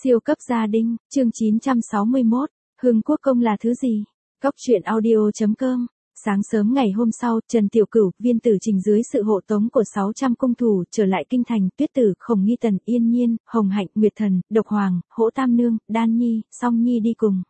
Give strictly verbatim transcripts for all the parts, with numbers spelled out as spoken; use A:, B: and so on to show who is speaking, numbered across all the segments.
A: Siêu cấp gia đình, chương chín trăm sáu mươi mốt, Hưng Quốc công là thứ gì? Cóc truyện audio chấm com. Sáng sớm ngày hôm sau, Trần Tiểu Cửu, Viên Tử Trình dưới sự hộ tống của sáu trăm cung thủ trở lại kinh thành. Tuyết Tử, Khổng Nghi Tần, Yên Nhiên, Hồng Hạnh, Nguyệt Thần, Độc Hoàng, Hỗ Tam Nương, Đan Nhi, Song Nhi đi cùng.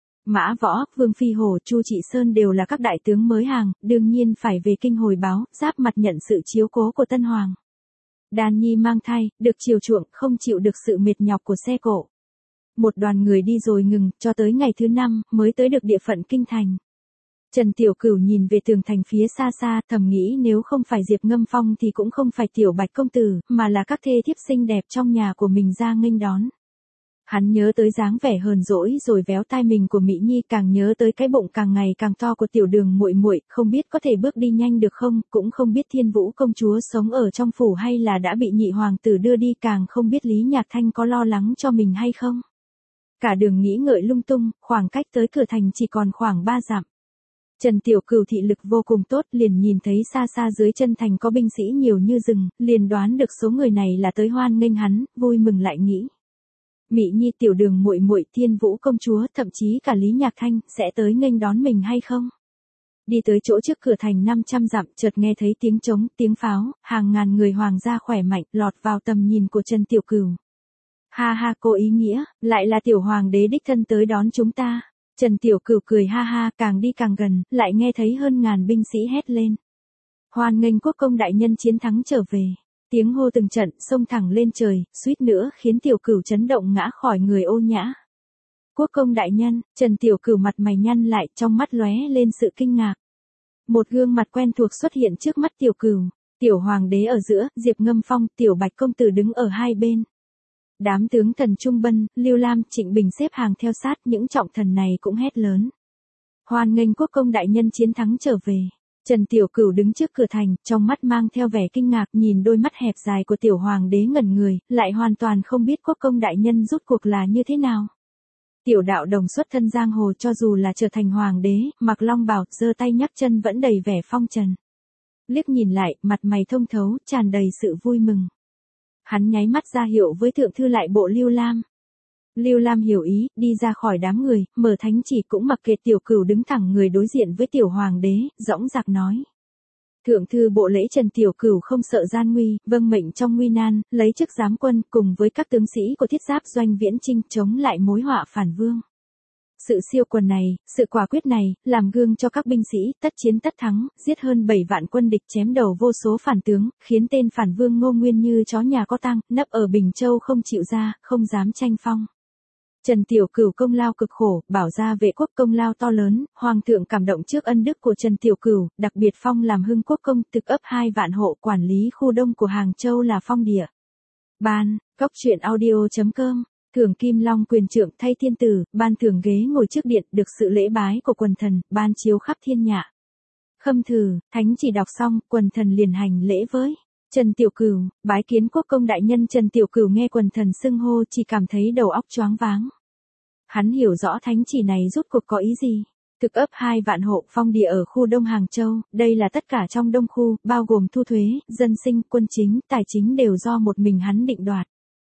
A: Mã Võ, Vương Phi Hổ, Chu Trị Sơn đều là các đại tướng mới hàng, đương nhiên phải về kinh hồi báo, giáp mặt nhận sự chiếu cố của Tân Hoàng. Đan Nhi mang thai, được chiều chuộng, không chịu được sự mệt nhọc của xe cộ. Một đoàn người đi rồi ngừng, cho tới ngày thứ năm, mới tới được địa phận kinh thành. Trần Tiểu Cửu nhìn về tường thành phía xa xa, thầm nghĩ nếu không phải Diệp Ngâm Phong thì cũng không phải Tiểu Bạch công tử, mà là các thê thiếp xinh đẹp trong nhà của mình ra nghênh đón. Hắn nhớ tới dáng vẻ hờn dỗi rồi véo tai mình của Mỹ Nhi, càng nhớ tới cái bụng càng ngày càng to của Tiểu Đường muội muội, không biết có thể bước đi nhanh được không, cũng không biết Thiên Vũ công chúa sống ở trong phủ hay là đã bị nhị hoàng tử đưa đi, càng không biết Lý Nhạc Thanh có lo lắng cho mình hay không. Cả đường nghĩ ngợi lung tung, khoảng cách tới cửa thành chỉ còn khoảng ba dặm. Trần Tiểu Cửu thị lực vô cùng tốt, liền nhìn thấy xa xa dưới chân thành có binh sĩ nhiều như rừng, liền đoán được số người này là tới hoan nghênh hắn, vui mừng lại nghĩ. Mỹ Nhi, Tiểu Đường muội muội, Thiên Vũ công chúa, thậm chí cả Lý Nhạc Thanh sẽ tới nghênh đón mình hay không? Đi tới chỗ trước cửa thành năm trăm dặm, chợt nghe thấy tiếng trống, tiếng pháo, hàng ngàn người hoàng gia khỏe mạnh lọt vào tầm nhìn của Trần Tiểu Cửu. Ha ha, cô ý nghĩa, lại là tiểu hoàng đế đích thân tới đón chúng ta. Trần Tiểu Cửu cười ha ha, càng đi càng gần, lại nghe thấy hơn ngàn binh sĩ hét lên. Hoan nghênh quốc công đại nhân chiến thắng trở về. Tiếng hô từng trận, xông thẳng lên trời, suýt nữa khiến Tiểu Cửu chấn động ngã khỏi người ô nhã. Quốc công đại nhân, Trần Tiểu Cửu mặt mày nhăn lại, trong mắt lóe lên sự kinh ngạc. Một gương mặt quen thuộc xuất hiện trước mắt Tiểu Cửu. Tiểu hoàng đế ở giữa, Diệp Ngâm Phong, Tiểu Bạch công tử đứng ở hai bên. Đám tướng thần Trung Bân, Lưu Lam, Trịnh Bình xếp hàng theo sát, những trọng thần này cũng hét lớn. Hoan nghênh quốc công đại nhân chiến thắng trở về. Trần Tiểu Cửu đứng trước cửa thành, trong mắt mang theo vẻ kinh ngạc, nhìn đôi mắt hẹp dài của tiểu hoàng đế ngẩn người, lại hoàn toàn không biết quốc công đại nhân rút cuộc là như thế nào. Tiểu đạo đồng xuất thân giang hồ, cho dù là trở thành hoàng đế, mặc long bào, giơ tay nhấc chân vẫn đầy vẻ phong trần. Liếc nhìn lại, mặt mày thông thấu, tràn đầy sự vui mừng. Hắn nháy mắt ra hiệu với thượng thư lại bộ Lưu Lam. Lưu Lam hiểu ý, đi ra khỏi đám người, mở thánh chỉ, cũng mặc kệ Tiểu Cửu đứng thẳng người đối diện với tiểu hoàng đế, dõng dạc nói. Thượng thư bộ lễ Trần Tiểu Cửu không sợ gian nguy, vâng mệnh trong nguy nan, lấy chức giám quân, cùng với các tướng sĩ của thiết giáp doanh Viễn Chinh, chống lại mối họa phản vương. Sự siêu quần này, sự quả quyết này, làm gương cho các binh sĩ, tất chiến tất thắng, giết hơn bảy vạn quân địch, chém đầu vô số phản tướng, khiến tên phản vương Ngô Nguyên như chó nhà có tang, nấp ở Bình Châu không chịu ra, không dám tranh phong. Trần Tiểu Cửu công lao cực khổ, bảo gia vệ quốc công lao to lớn, hoàng thượng cảm động trước ân đức của Trần Tiểu Cửu, đặc biệt phong làm Hưng Quốc công, thực ấp hai vạn hộ, quản lý khu đông của Hàng Châu là phong địa. Ban, Cóc truyện audio chấm com. Thưởng Kim Long quyền trượng thay thiên tử, ban thưởng ghế ngồi trước điện, được sự lễ bái của quần thần, ban chiếu khắp thiên nhạ. Khâm thử, thánh chỉ đọc xong, quần thần liền hành lễ với Trần Tiểu Cửu, bái kiến quốc công đại nhân. Trần Tiểu Cửu nghe quần thần xưng hô chỉ cảm thấy đầu óc choáng váng. Hắn hiểu rõ thánh chỉ này rút cuộc có ý gì. Thực ấp hai vạn hộ, phong địa ở khu Đông Hàng Châu, đây là tất cả trong Đông khu, bao gồm thu thuế, dân sinh, quân chính, tài chính đều do một mình hắn định đoạt.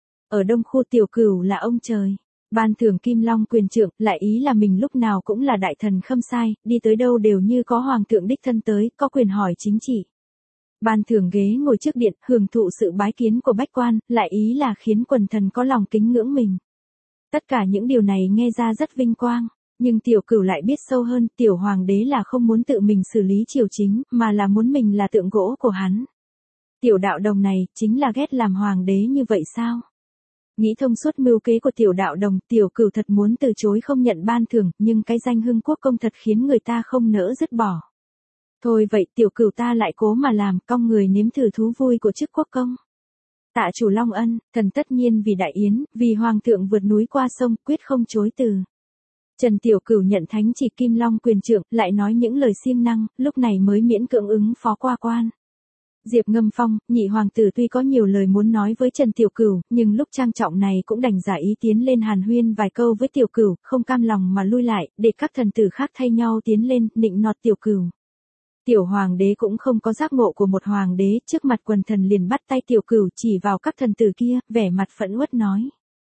A: Ở Đông khu Tiểu Cửu là ông trời. Ban thưởng Kim Long quyền trượng, lại ý là mình lúc nào cũng là đại thần khâm sai, đi tới đâu đều như có hoàng thượng đích thân tới, có quyền hỏi chính trị. Ban thưởng ghế ngồi trước điện, hưởng thụ sự bái kiến của bách quan, lại ý là khiến quần thần có lòng kính ngưỡng mình. Tất cả những điều này nghe ra rất vinh quang, nhưng Tiểu Cửu lại biết sâu hơn, tiểu hoàng đế là không muốn tự mình xử lý triều chính, mà là muốn mình là tượng gỗ của hắn. Tiểu đạo đồng này, chính là ghét làm hoàng đế như vậy sao? Nghĩ thông suốt mưu kế của tiểu đạo đồng, Tiểu Cửu thật muốn từ chối không nhận ban thưởng, nhưng cái danh Hưng Quốc công thật khiến người ta không nỡ dứt bỏ. Thôi vậy, Tiểu Cửu ta lại cố mà làm, cong người nếm thử thú vui của chức quốc công. Tạ chủ Long ân, thần tất nhiên vì đại yến, vì hoàng thượng vượt núi qua sông, quyết không chối từ. Trần Tiểu Cửu nhận thánh chỉ Kim Long quyền trượng, lại nói những lời siêng năng, lúc này mới miễn cưỡng ứng phó qua quan. Diệp Ngâm Phong, nhị hoàng tử tuy có nhiều lời muốn nói với Trần Tiểu Cửu, nhưng lúc trang trọng này cũng đành giả ý tiến lên hàn huyên vài câu với Tiểu Cửu, không cam lòng mà lui lại, để các thần tử khác thay nhau tiến lên, nịnh nọt Tiểu Cửu. Tiểu hoàng đế cũng không có giác ngộ của một hoàng đế, trước mặt quần thần liền bắt tay Tiểu Cửu chỉ vào các thần tử kia, vẻ mặt phẫn uất nói.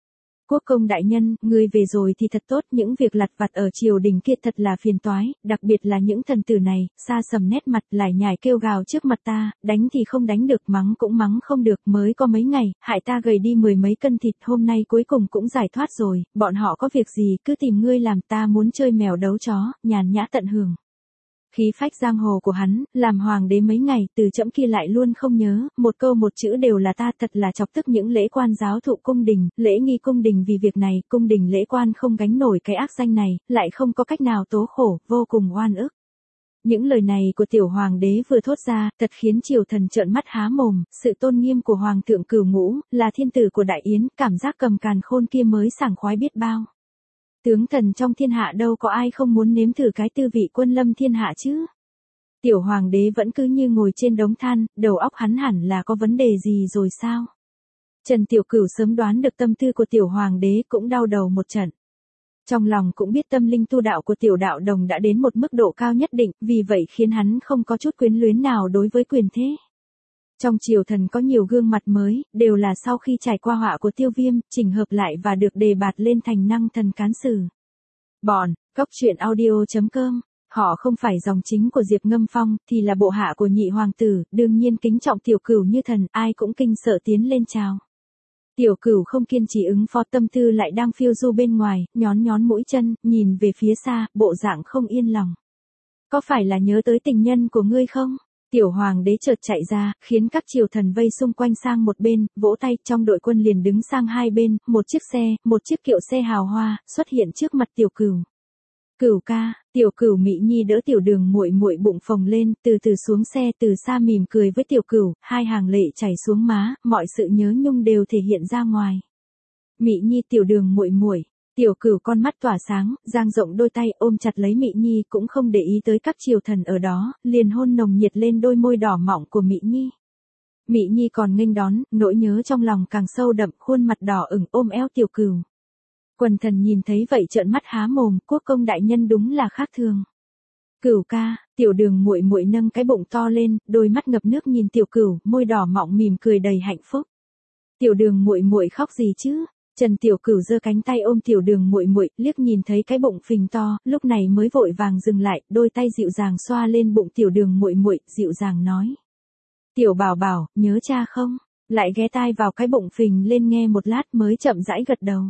A: Quốc công đại nhân, ngươi về rồi thì thật tốt, những việc lặt vặt ở triều đình kia thật là phiền toái, đặc biệt là những thần tử này, xa sầm nét mặt lại nhảy kêu gào trước mặt ta, đánh thì không đánh được, mắng cũng mắng không được, mới có mấy ngày, hại ta gầy đi mười mấy cân thịt, hôm nay cuối cùng cũng giải thoát rồi, bọn họ có việc gì cứ tìm ngươi làm, ta muốn chơi mèo đấu chó, nhàn nhã tận hưởng. Khí phách giang hồ của hắn, làm hoàng đế mấy ngày, từ trẫm kia lại luôn không nhớ, một câu một chữ đều là ta, thật là chọc tức những lễ quan giáo thụ cung đình, lễ nghi cung đình vì việc này, cung đình lễ quan không gánh nổi cái ác danh này, lại không có cách nào tố khổ, vô cùng oan ức. Những lời này của tiểu hoàng đế vừa thốt ra, thật khiến triều thần trợn mắt há mồm, sự tôn nghiêm của hoàng thượng Cửu Ngũ, là thiên tử của Đại Yến, cảm giác cầm càn khôn kia mới sảng khoái biết bao. Tướng thần trong thiên hạ đâu có ai không muốn nếm thử cái tư vị quân lâm thiên hạ chứ. Tiểu hoàng đế vẫn cứ như ngồi trên đống than, đầu óc hắn hẳn là có vấn đề gì rồi sao? Trần Tiểu Cửu sớm đoán được tâm tư của tiểu hoàng đế, cũng đau đầu một trận. Trong lòng cũng biết tâm linh tu đạo của tiểu đạo đồng đã đến một mức độ cao nhất định, vì vậy khiến hắn không có chút quyến luyến nào đối với quyền thế. Trong triều thần có nhiều gương mặt mới, đều là sau khi trải qua họa của Tiêu Viêm, chỉnh hợp lại và được đề bạt lên thành năng thần cán sử. Bọn, cóc truyện audio chấm com, họ không phải dòng chính của Diệp Ngâm Phong, thì là bộ hạ của nhị hoàng tử, đương nhiên kính trọng Tiểu Cửu như thần, ai cũng kinh sợ tiến lên chào. Tiểu Cửu không kiên trì ứng phó, tâm tư lại đang phiêu du bên ngoài, nhón nhón mũi chân, nhìn về phía xa, bộ dạng không yên lòng. Có phải là nhớ tới tình nhân của ngươi không? Tiểu hoàng đế chợt chạy ra, khiến các triều thần vây xung quanh sang một bên, vỗ tay, trong đội quân liền đứng sang hai bên, một chiếc xe, một chiếc kiệu xe hào hoa, xuất hiện trước mặt Tiểu Cửu. Cửu ca, Tiểu Cửu Mị Nhi đỡ Tiểu Đường muội muội bụng phồng lên, từ từ xuống xe, từ xa mỉm cười với Tiểu Cửu, hai hàng lệ chảy xuống má, mọi sự nhớ nhung đều thể hiện ra ngoài. Mị Nhi, Tiểu Đường muội muội. Tiểu Cửu con mắt tỏa sáng, dang rộng đôi tay ôm chặt lấy Mị Nhi, cũng không để ý tới các triều thần ở đó, liền hôn nồng nhiệt lên đôi môi đỏ mọng của Mị Nhi. Mị Nhi còn nghênh đón, nỗi nhớ trong lòng càng sâu đậm, khuôn mặt đỏ ửng ôm eo Tiểu Cửu. Quần thần nhìn thấy vậy trợn mắt há mồm, quốc công đại nhân đúng là khác thường. Cửu ca, Tiểu Đường muội muội nâng cái bụng to lên, đôi mắt ngập nước nhìn Tiểu Cửu, môi đỏ mọng mỉm cười đầy hạnh phúc. Tiểu Đường muội muội khóc gì chứ? Trần Tiểu Cửu giơ cánh tay ôm Tiểu Đường muội muội, liếc nhìn thấy cái bụng phình to, lúc này mới vội vàng dừng lại, đôi tay dịu dàng xoa lên bụng Tiểu Đường muội muội, dịu dàng nói: "Tiểu bảo bảo, nhớ cha không?" Lại ghé tai vào cái bụng phình lên nghe một lát mới chậm rãi gật đầu.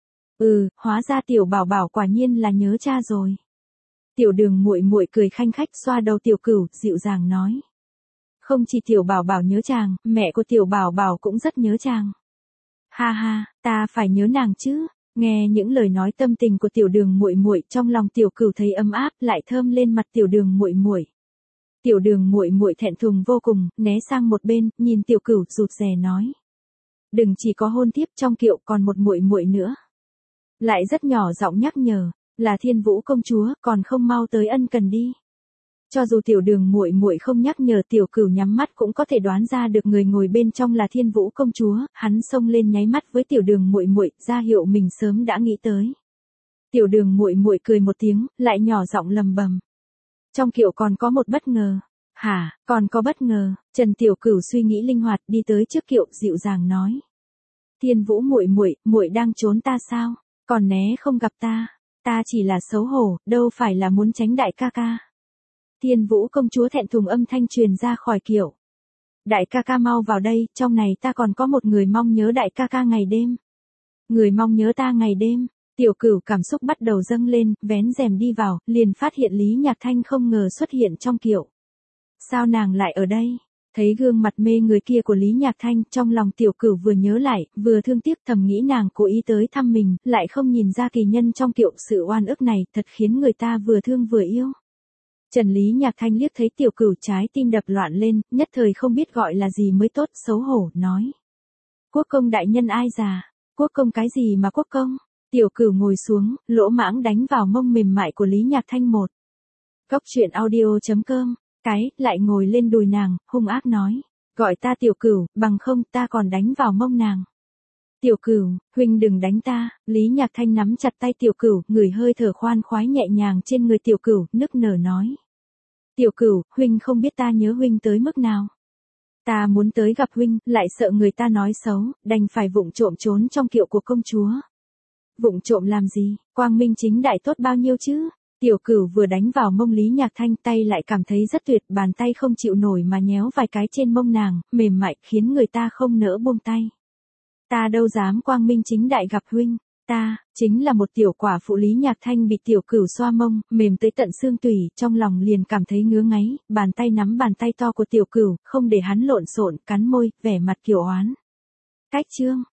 A: "Ừ, hóa ra Tiểu bảo bảo quả nhiên là nhớ cha rồi." Tiểu Đường muội muội cười khanh khách xoa đầu Tiểu Cửu, dịu dàng nói: "Không chỉ Tiểu bảo bảo nhớ chàng, mẹ của Tiểu bảo bảo cũng rất nhớ chàng." "Ha ha, ta phải nhớ nàng chứ." Nghe những lời nói tâm tình của Tiểu Đường muội muội, trong lòng Tiểu Cửu thấy ấm áp, lại thơm lên mặt Tiểu Đường muội muội. Tiểu Đường muội muội thẹn thùng vô cùng, né sang một bên, nhìn Tiểu Cửu rụt rè nói: "Đừng chỉ có hôn thiếp, trong kiệu còn một muội muội nữa." Lại rất nhỏ giọng nhắc nhở: "Là Thiên Vũ công chúa, còn không mau tới ân cần đi." Cho dù Tiểu Đường muội muội không nhắc nhở, Tiểu Cửu nhắm mắt cũng có thể đoán ra được người ngồi bên trong là Thiên Vũ công chúa, hắn xông lên nháy mắt với Tiểu Đường muội muội, ra hiệu mình sớm đã nghĩ tới. Tiểu Đường muội muội cười một tiếng, lại nhỏ giọng lầm bầm: "Trong kiệu còn có một bất ngờ." "Hả, còn có bất ngờ?" Trần Tiểu Cửu suy nghĩ linh hoạt, đi tới trước kiệu, dịu dàng nói: "Thiên Vũ muội muội, muội đang trốn ta sao? Còn né không gặp ta? Ta chỉ là xấu hổ, đâu phải là muốn tránh đại ca ca." Thiên Vũ công chúa thẹn thùng âm thanh truyền ra khỏi kiệu: "Đại ca ca mau vào đây, trong này ta còn có một người mong nhớ đại ca ca ngày đêm." "Người mong nhớ ta ngày đêm?" Tiểu Cửu cảm xúc bắt đầu dâng lên, vén rèm đi vào, liền phát hiện Lý Nhạc Thanh không ngờ xuất hiện trong kiệu. Sao nàng lại ở đây? Thấy gương mặt mê người kia của Lý Nhạc Thanh, trong lòng Tiểu Cửu vừa nhớ lại, vừa thương tiếc, thầm nghĩ nàng cố ý tới thăm mình, lại không nhìn ra kỳ nhân trong kiệu, sự oan ức này thật khiến người ta vừa thương vừa yêu. Trần Lý Nhạc Thanh liếc thấy Tiểu Cửu, trái tim đập loạn lên, nhất thời không biết gọi là gì mới tốt, xấu hổ nói: "Quốc công đại nhân ai già?" "Quốc công cái gì mà quốc công?" Tiểu Cửu ngồi xuống, lỗ mãng đánh vào mông mềm mại của Lý Nhạc Thanh một. Cóc truyện audio chấm com, cái, lại ngồi lên đùi nàng, hung ác nói: "Gọi ta Tiểu Cửu, bằng không ta còn đánh vào mông nàng." "Tiểu Cửu, huynh đừng đánh ta." Lý Nhạc Thanh nắm chặt tay Tiểu Cửu, ngửi hơi thở khoan khoái nhẹ nhàng trên người Tiểu Cửu, nức nở nói: "Tiểu Cửu, huynh không biết ta nhớ huynh tới mức nào. Ta muốn tới gặp huynh, lại sợ người ta nói xấu, đành phải vụng trộm trốn trong kiệu của công chúa." vụng trộm làm gì, quang minh chính đại tốt bao nhiêu chứ. Tiểu Cửu vừa đánh vào mông Lý Nhạc Thanh, tay lại cảm thấy rất tuyệt, bàn tay không chịu nổi mà nhéo vài cái trên mông nàng, mềm mại khiến người ta không nỡ buông tay. Ta đâu dám quang minh chính đại gặp huynh, ta, chính là một tiểu quả phụ. Lý Nhạc Thanh bị Tiểu Cửu xoa mông, mềm tới tận xương tủy, trong lòng liền cảm thấy ngứa ngáy, bàn tay nắm bàn tay to của Tiểu Cửu, không để hắn lộn xộn, cắn môi, vẻ mặt kiều oán. Cách chương.